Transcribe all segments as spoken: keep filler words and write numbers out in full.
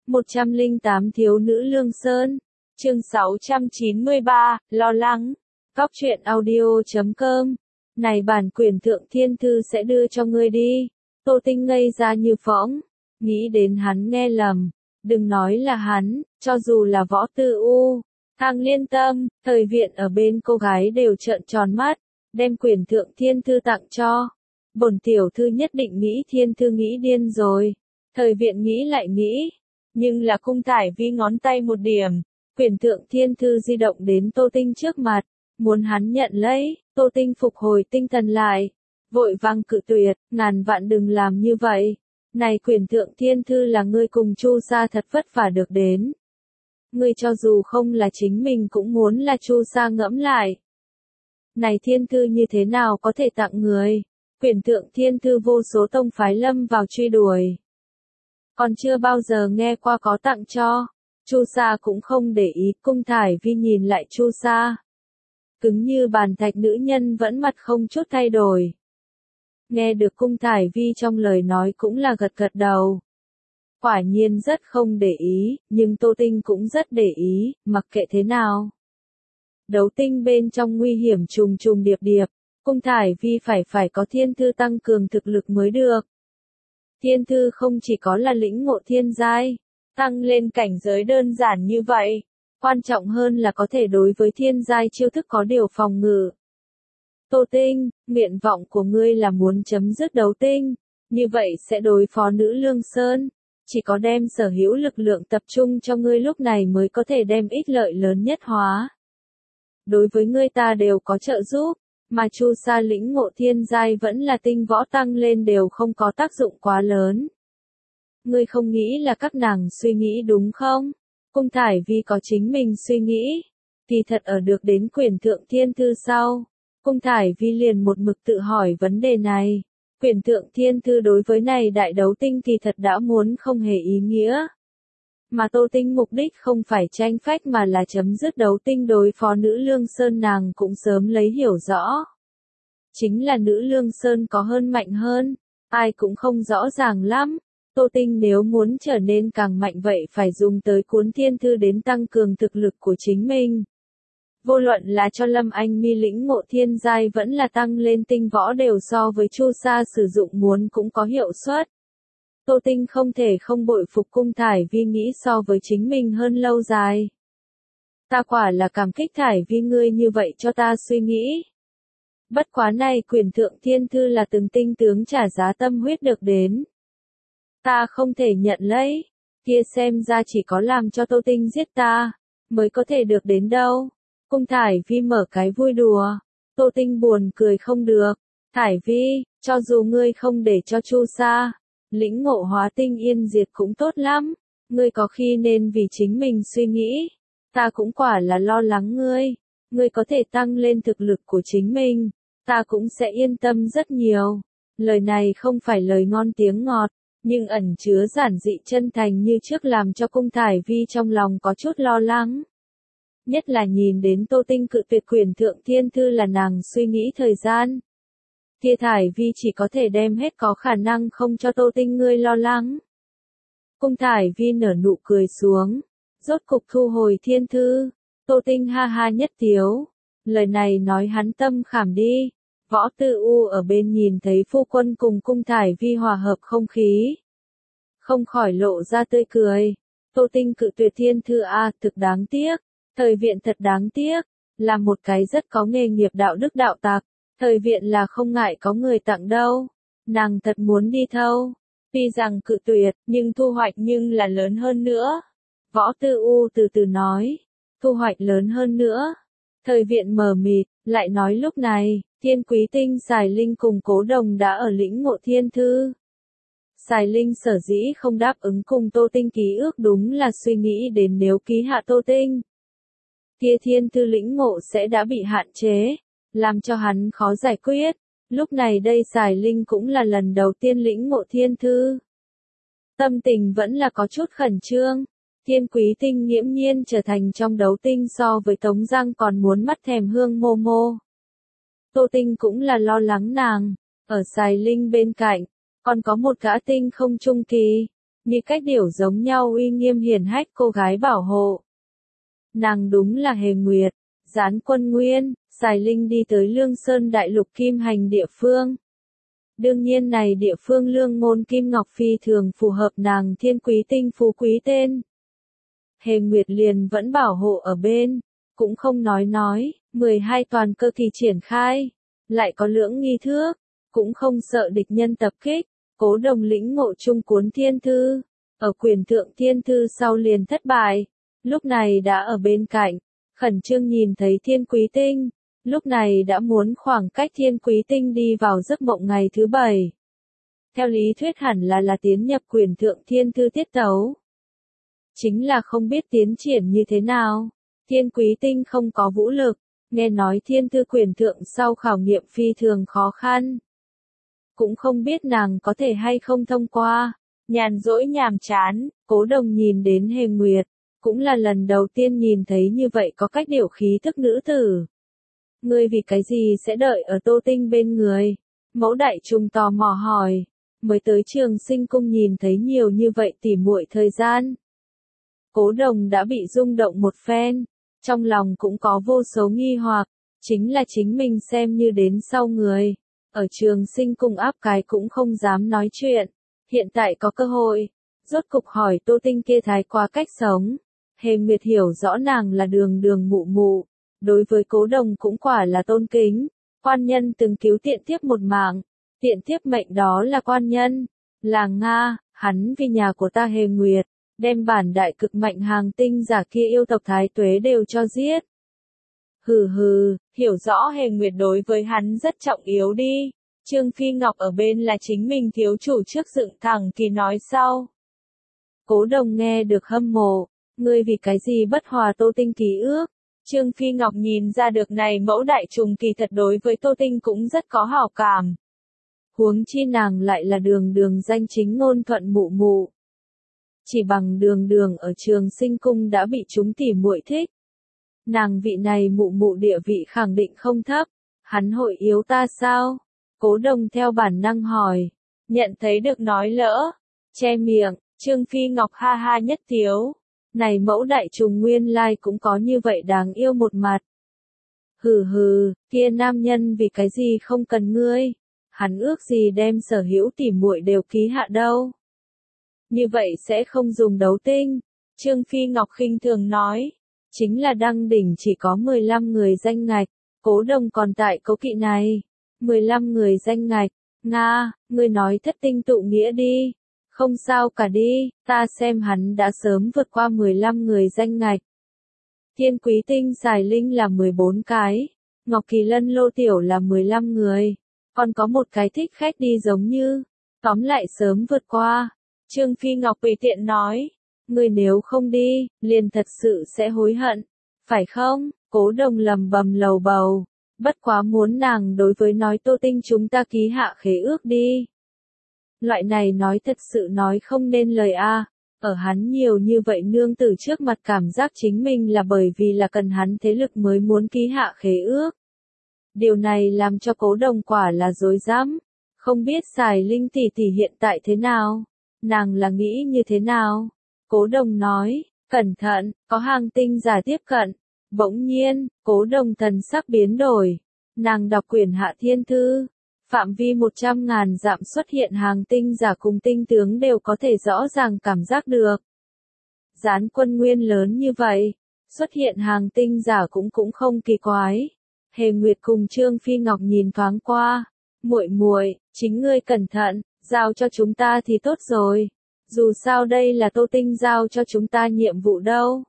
một trăm lẻ tám Thiếu nữ Lương Sơn. Chương sáu trăm chín mươi ba, lo lắng. Cóc truyện audio chấm com. Này bản quyền thượng thiên thư sẽ đưa cho ngươi đi. Tô Tinh ngây ra như phỗng. Nghĩ đến hắn nghe lầm. Đừng nói là hắn, cho dù là Võ Tư U, Thang Liên Tâm, thời viện ở bên cô gái đều trợn tròn mắt. Đem quyền thượng thiên thư tặng cho. Bổn tiểu thư nhất định nghĩ thiên thư nghĩ điên rồi. Thời viện nghĩ lại nghĩ. Nhưng là Cung Thải Vi ngón tay một điểm. Quyền thượng thiên thư di động đến Tô Tinh trước mặt. Muốn hắn nhận lấy. Tô Tinh phục hồi tinh thần lại. Vội vàng cự tuyệt. Ngàn vạn đừng làm như vậy. Này quyền thượng thiên thư là ngươi cùng Chu gia thật vất vả được đến. Ngươi cho dù không là chính mình cũng muốn là Chu gia ngẫm lại. Này thiên thư như thế nào có thể tặng người? Quyền thượng thiên thư vô số tông phái lâm vào truy đuổi. Còn chưa bao giờ nghe qua có tặng cho. Chu gia cũng không để ý. Cung Thải Vi nhìn lại Chu gia. Cứng như bàn thạch nữ nhân vẫn mặt không chút thay đổi. Nghe được Cung Thải Vi trong lời nói cũng là gật gật đầu. Quả nhiên rất không để ý, nhưng Tô Tinh cũng rất để ý, mặc kệ thế nào. Đấu tinh bên trong nguy hiểm trùng trùng điệp điệp, Cung Thải Vi phải phải có thiên thư tăng cường thực lực mới được. Thiên thư không chỉ có là lĩnh ngộ thiên giai, tăng lên cảnh giới đơn giản như vậy, quan trọng hơn là có thể đối với thiên giai chiêu thức có điều phòng ngự. Tô Tinh, nguyện vọng của ngươi là muốn chấm dứt đấu tinh, như vậy sẽ đối phó nữ Lương Sơn, chỉ có đem sở hữu lực lượng tập trung cho ngươi lúc này mới có thể đem ích lợi lớn nhất hóa. Đối với ngươi ta đều có trợ giúp, mà Chu gia lĩnh ngộ thiên giai vẫn là tinh võ tăng lên đều không có tác dụng quá lớn. Ngươi không nghĩ là các nàng suy nghĩ đúng không? Cung Thải Vi có chính mình suy nghĩ, thì thật ở được đến quyền thượng thiên thư sau. Cung Thải Vi liền một mực tự hỏi vấn đề này. Quyền thượng thiên thư đối với này đại đấu tinh thì thật đã muốn không hề ý nghĩa. Mà Tô Tinh mục đích không phải tranh phách mà là chấm dứt đấu tinh đối phó nữ Lương Sơn, nàng cũng sớm lấy hiểu rõ. Chính là nữ Lương Sơn có hơn mạnh hơn, ai cũng không rõ ràng lắm. Tô Tinh nếu muốn trở nên càng mạnh vậy phải dùng tới cuốn thiên thư đến tăng cường thực lực của chính mình. Vô luận là cho Lâm Anh Mi lĩnh ngộ thiên giai vẫn là tăng lên tinh võ đều so với Chu gia sử dụng muốn cũng có hiệu suất. Tô Tinh không thể không bội phục Cung Thải Vi nghĩ so với chính mình hơn lâu dài. Ta quả là cảm kích Thải Vi ngươi như vậy cho ta suy nghĩ. Bất quá này quyền thượng thiên thư là từng tinh tướng trả giá tâm huyết được đến. Ta không thể nhận lấy, kia xem ra chỉ có làm cho Tô Tinh giết ta, mới có thể được đến đâu. Cung Thải Vi mở cái vui đùa, Tô Tinh buồn cười không được. Thải Vi, cho dù ngươi không để cho Chu gia lĩnh ngộ hóa tinh yên diệt cũng tốt lắm, ngươi có khi nên vì chính mình suy nghĩ. Ta cũng quả là lo lắng ngươi, ngươi có thể tăng lên thực lực của chính mình, ta cũng sẽ yên tâm rất nhiều. Lời này không phải lời ngon tiếng ngọt, nhưng ẩn chứa giản dị chân thành như trước làm cho Cung Thải Vi trong lòng có chút lo lắng. Nhất là nhìn đến Tô Tinh cự tuyệt quyền thượng thiên thư là nàng suy nghĩ thời gian. Kia Thải Vi chỉ có thể đem hết có khả năng không cho Tô Tinh ngươi lo lắng. Cung Thải Vi nở nụ cười xuống, rốt cục thu hồi thiên thư. Tô Tinh ha ha nhất tiếu, lời này nói hắn tâm khảm đi. Võ Tư U ở bên nhìn thấy phu quân cùng Cung Thải Vi hòa hợp không khí, không khỏi lộ ra tươi cười. Tô Tinh cự tuyệt thiên thư a, thực đáng tiếc. Thời viện thật đáng tiếc, là một cái rất có nghề nghiệp đạo đức đạo tặc. Thời viện là không ngại có người tặng đâu. Nàng thật muốn đi thâu. Tuy rằng cự tuyệt, nhưng thu hoạch nhưng là lớn hơn nữa. Võ Tư U từ từ nói. Thu hoạch lớn hơn nữa. Thời viện mờ mịt, lại nói lúc này, Thiên Quý Tinh Sài Linh cùng Cố Đồng đã ở lĩnh ngộ thiên thư. Sài Linh sở dĩ không đáp ứng cùng Tô Tinh ký ước đúng là suy nghĩ đến nếu ký hạ Tô Tinh, kia thiên thư lĩnh ngộ sẽ đã bị hạn chế, làm cho hắn khó giải quyết. Lúc này đây Sài Linh cũng là lần đầu tiên lĩnh ngộ thiên thư. Tâm tình vẫn là có chút khẩn trương. Thiên Quý Tinh nghiễm nhiên trở thành trong đấu tinh so với Tống Giang còn muốn mắt thèm Hương Mô Mô. Tô Tinh cũng là lo lắng nàng. Ở Sài Linh bên cạnh, còn có một gã tinh không trung kỳ. như cách điểu giống nhau uy nghiêm hiển hách cô gái bảo hộ. Nàng đúng là Hề Nguyệt. Gián Quân Nguyên, Sài Linh đi tới Lương Sơn Đại Lục Kim Hành địa phương. Đương nhiên này địa phương lương môn Kim Ngọc phi thường phù hợp nàng thiên quý tinh phú quý tên. Hề Nguyệt liền vẫn bảo hộ ở bên, cũng không nói nói, mười hai toàn cơ kỳ triển khai, lại có lưỡng nghi thước, cũng không sợ địch nhân tập kích, Cố Đồng lĩnh ngộ trung cuốn thiên thư, ở quyền thượng thiên thư sau liền thất bại, lúc này đã ở bên cạnh, khẩn trương nhìn thấy thiên quý tinh, lúc này đã muốn khoảng cách thiên quý tinh đi vào giấc mộng ngày thứ bảy. Theo lý thuyết hẳn là là tiến nhập quyền thượng thiên thư tiết tấu. Chính là không biết tiến triển như thế nào, thiên quý tinh không có vũ lực, nghe nói thiên thư quyền thượng sau khảo nghiệm phi thường khó khăn. Cũng không biết nàng có thể hay không thông qua, nhàn rỗi nhàm chán, Cố Đồng nhìn đến Hề Nguyệt, cũng là lần đầu tiên nhìn thấy như vậy có cách điều khí thức nữ tử. Ngươi vì cái gì sẽ đợi ở Tô Tinh bên người? Mẫu Đại Trùng tò mò hỏi, mới tới Trường Sinh Cung nhìn thấy nhiều như vậy tỉ muội thời gian. Cố Đồng đã bị rung động một phen, trong lòng cũng có vô số nghi hoặc, chính là chính mình xem như đến sau người. Ở Trường Sinh Cung áp cái cũng không dám nói chuyện, hiện tại có cơ hội, rốt cục hỏi Tô Tinh kia thái quá cách sống. Hề Nguyệt hiểu rõ nàng là đường đường mụ mụ, đối với Cố Đồng cũng quả là tôn kính, quan nhân từng cứu tiện tiếp một mạng, tiện tiếp mệnh đó là quan nhân, là Nga, hắn vì nhà của ta Hề Nguyệt, đem bản đại cực mạnh hàng tinh giả kia yêu tộc Thái Tuế đều cho giết. Hừ hừ, hiểu rõ Hề Nguyệt đối với hắn rất trọng yếu đi. Trương Phi Ngọc ở bên là chính mình thiếu chủ trước dựng thẳng kỳ nói sau. Cố Đồng nghe được hâm mộ, ngươi vì cái gì bất hòa Tô Tinh ký ước? Trương Phi Ngọc nhìn ra được này Mẫu Đại Trùng kỳ thật đối với Tô Tinh cũng rất có hảo cảm. Huống chi nàng lại là đường đường danh chính ngôn thuận mụ mụ. Chỉ bằng đường đường ở Trường Sinh Cung đã bị chúng tỉ muội thích. Nàng vị này mụ mụ địa vị khẳng định không thấp, hắn hội yếu ta sao? Cố Đồng theo bản năng hỏi, nhận thấy được nói lỡ, che miệng, Trương Phi Ngọc ha ha nhất thiếu. Này Mẫu Đại Trùng nguyên lai cũng có như vậy đáng yêu một mặt. Hừ hừ, kia nam nhân vì cái gì không cần ngươi, hắn ước gì đem sở hữu tỉ muội đều ký hạ đâu. Như vậy sẽ không dùng đấu tinh, Trương Phi Ngọc khinh thường nói, chính là đăng đỉnh chỉ có mười lăm người danh ngạch, Cố Đồng còn tại cố kỵ này, mười lăm người danh ngạch, Nga, ngươi nói thất tinh tụ nghĩa đi. Không sao cả đi, ta xem hắn đã sớm vượt qua mười lăm người danh ngạch. Thiên Quý Tinh Sài Linh là mười bốn cái, Ngọc Kỳ Lân Lô Tiểu là mười lăm người, còn có một cái thích khách đi giống như, tóm lại sớm vượt qua. Trương Phi Ngọc tùy tiện nói, người nếu không đi, liền thật sự sẽ hối hận, phải không? Cố Đồng lầm bầm lầu bầu, bất quá muốn nàng đối với nói Tô Tinh chúng ta ký hạ khế ước đi. Loại này nói thật sự nói không nên lời a. Ở hắn nhiều như vậy nương tử trước mặt cảm giác chính mình là bởi vì là cần hắn thế lực mới muốn ký hạ khế ước. Điều này làm cho Cố Đồng quả là dối dám, không biết Sài Linh tỷ tỷ hiện tại thế nào, nàng là nghĩ như thế nào. Cố Đồng nói, cẩn thận, có hàng tinh giả tiếp cận. Bỗng nhiên, Cố Đồng thần sắc biến đổi, nàng đọc quyển Hạ Thiên Thư. Phạm vi một trăm ngàn dặm xuất hiện hàng tinh giả cùng tinh tướng đều có thể rõ ràng cảm giác được. Gián Quân Nguyên lớn như vậy, xuất hiện hàng tinh giả cũng cũng không kỳ quái. Hề Nguyệt cùng Trương Phi Ngọc nhìn thoáng qua, muội muội, chính ngươi cẩn thận, giao cho chúng ta thì tốt rồi. Dù sao đây là Tô Tinh giao cho chúng ta nhiệm vụ đâu.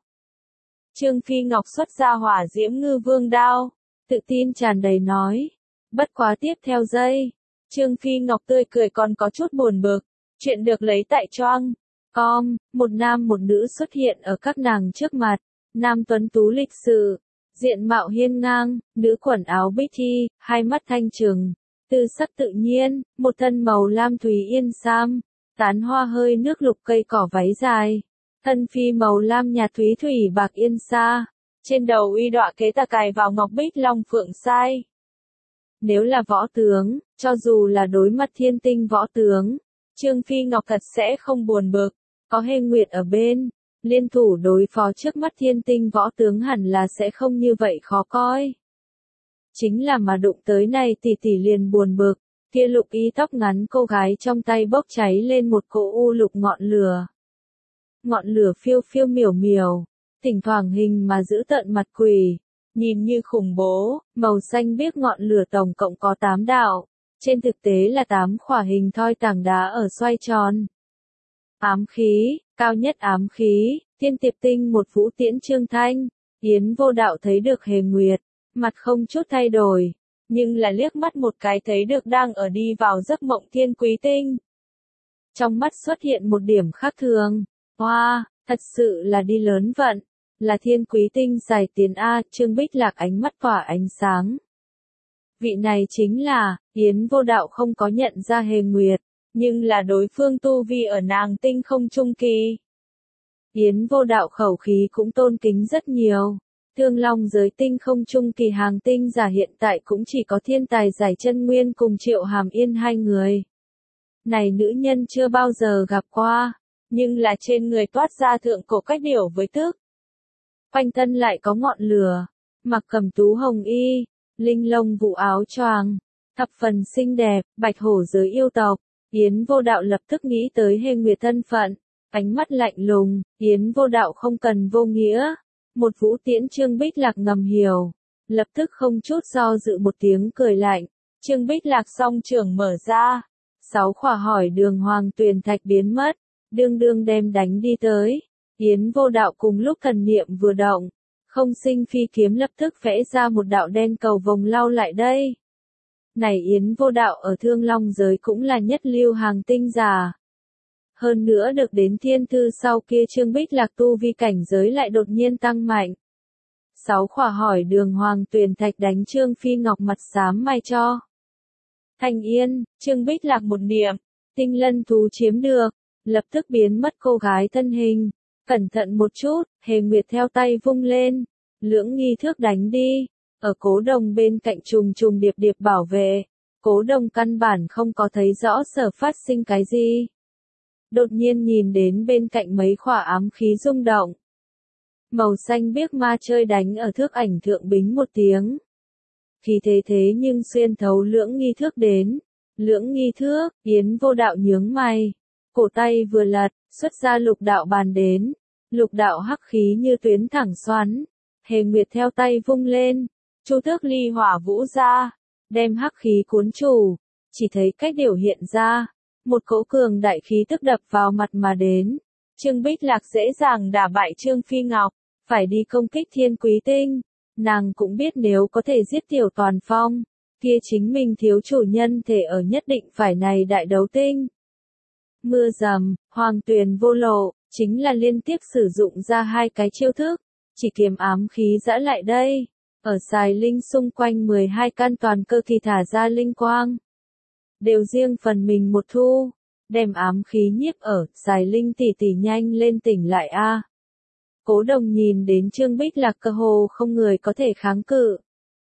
Trương Phi Ngọc xuất ra hỏa diễm ngư vương đao, tự tin tràn đầy nói. Bất quá tiếp theo giây, Trương Phi Ngọc tươi cười còn có chút buồn bực, chuyện được lấy tại choang. Com, một nam một nữ xuất hiện ở các nàng trước mặt, nam tuấn tú lịch sự, diện mạo hiên ngang, nữ quần áo bích thi, hai mắt thanh trừng, tư sắc tự nhiên, một thân màu lam thủy yên sam, tán hoa hơi nước lục cây cỏ váy dài, thân phi màu lam nhạt thúy thủy bạc yên sa, trên đầu uy đọa kế tà cài vào ngọc bích long phượng sai. Nếu là võ tướng, cho dù là đối mặt thiên tinh võ tướng, Trương Phi Ngọc thật sẽ không buồn bực, Có Hề Nguyệt ở bên, liên thủ đối phó trước mắt thiên tinh võ tướng hẳn là sẽ không như vậy khó coi. Chính là mà đụng tới này tỷ tỷ liền buồn bực, kia lục y tóc ngắn cô gái trong tay bốc cháy lên một cỗ u lục ngọn lửa. Ngọn lửa phiêu phiêu miểu miểu, thỉnh thoảng hình mà giữ tận mặt quỷ, nhìn như khủng bố, màu xanh biếc ngọn lửa tổng cộng có tám đạo, trên thực tế là tám khỏa hình thoi tảng đá ở xoay tròn. Ám khí, cao nhất ám khí, thiên tiệp tinh một vũ tiễn trương thanh, Yến Vô Đạo thấy được Hề Nguyệt, mặt không chút thay đổi, nhưng là liếc mắt một cái thấy được đang ở đi vào giấc mộng Thiên Quý Tinh. Trong mắt xuất hiện một điểm khác thường, hoa, wow, thật sự là đi lớn vận, là Thiên Quý Tinh giải tiền A, Trương Bích Lạc ánh mắt tỏa ánh sáng. Vị này chính là, Yến Vô Đạo không có nhận ra Hề Nguyệt, nhưng là đối phương tu vi ở nàng tinh không trung kỳ. Yến Vô Đạo khẩu khí cũng tôn kính rất nhiều. Thương Long giới tinh không trung kỳ hàng tinh giả hiện tại cũng chỉ có thiên tài giải chân nguyên cùng Triệu Hàm Yên hai người. Này nữ nhân chưa bao giờ gặp qua, nhưng là trên người toát ra thượng cổ cách điểu với tước. Quanh thân lại có ngọn lửa, mặc cẩm tú hồng y, linh lông vụ áo choàng, thập phần xinh đẹp, bạch hổ giới yêu tộc. Yến Vô Đạo lập tức nghĩ tới Hề Nguyệt thân phận, ánh mắt lạnh lùng, Yến Vô Đạo không cần vô nghĩa. Một vũ tiễn Trương Bích Lạc ngầm hiểu, lập tức không chút do dự một tiếng cười lạnh, Trương Bích Lạc song trưởng mở ra, sáu khỏa hỏi đường hoàng tuyền thạch biến mất, đương đương đem đánh đi tới, Yến Vô Đạo cùng lúc thần niệm vừa động, không sinh phi kiếm lập tức vẽ ra một đạo đen cầu vòng lao lại đây. Này Yến Vô Đạo ở Thương Long giới cũng là nhất lưu hàng tinh giả. Hơn nữa được đến thiên thư sau kia Trương Bích Lạc tu vi cảnh giới lại đột nhiên tăng mạnh. Sáu khỏa hỏi đường hoàng tuyền thạch đánh Trương Phi Ngọc mặt xám mai cho. Thành yên, Trương Bích Lạc một niệm, tinh lân thú chiếm được, lập tức biến mất cô gái thân hình. Cẩn thận một chút, Hề Nguyệt theo tay vung lên, lưỡng nghi thước đánh đi, ở Cố Đồng bên cạnh trùng trùng điệp điệp bảo vệ. Cố Đồng căn bản không có thấy rõ sở phát sinh cái gì. Đột nhiên nhìn đến bên cạnh mấy khỏa ám khí rung động. Màu xanh biếc ma chơi đánh ở thước ảnh thượng bính một tiếng. Khí thế thế nhưng xuyên thấu lưỡng nghi thước đến. Lưỡng nghi thước, Yến Vô Đạo nhướng mày. Cổ tay vừa lật, xuất ra lục đạo bàn đến. Lục đạo hắc khí như tuyến thẳng xoắn. Hề Nguyệt theo tay vung lên. Chu Tước ly hỏa vũ ra. Đem hắc khí cuốn chủ. Chỉ thấy cách điều hiện ra. Một cỗ cường đại khí tức đập vào mặt mà đến. Trương Bích Lạc dễ dàng đả bại Trương Phi Ngọc. Phải đi công kích Thiên Quý Tinh. Nàng cũng biết nếu có thể giết Tiểu Toàn Phong. Kia chính mình thiếu chủ nhân thể ở nhất định phải này đại đấu tinh. Mưa rầm, hoàng tuyền vô lộ, chính là liên tiếp sử dụng ra hai cái chiêu thức. Chỉ kiếm ám khí dã lại đây. Ở xài linh xung quanh mười hai căn toàn cơ kỳ thả ra linh quang. Đều riêng phần mình một thu. Đem ám khí nhiếp ở, xài linh tỷ tỷ nhanh lên tỉnh lại a. Cố Đồng nhìn đến Trương Bích Lạc cơ hồ không người có thể kháng cự.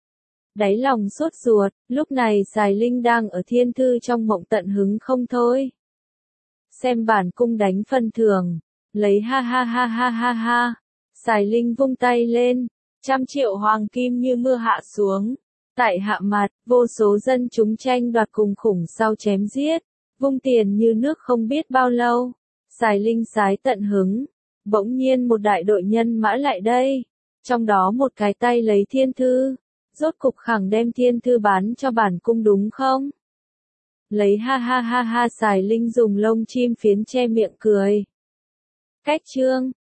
Đáy lòng sốt ruột, lúc này xài linh đang ở thiên thư trong mộng tận hứng không thôi. Xem bản cung đánh phân thường, lấy ha ha ha ha ha ha. Xài linh vung tay lên, trăm triệu hoàng kim như mưa hạ xuống. Tại hạ mặt, vô số dân chúng tranh đoạt cùng khủng sau chém giết, vung tiền như nước không biết bao lâu. Xài linh sái tận hứng, bỗng nhiên một đại đội nhân mã lại đây, trong đó một cái tay lấy thiên thư, rốt cục khẳng đem thiên thư bán cho bản cung đúng không? Lấy ha ha ha ha xài linh dùng lông chim phiến che miệng cười. Cách chương,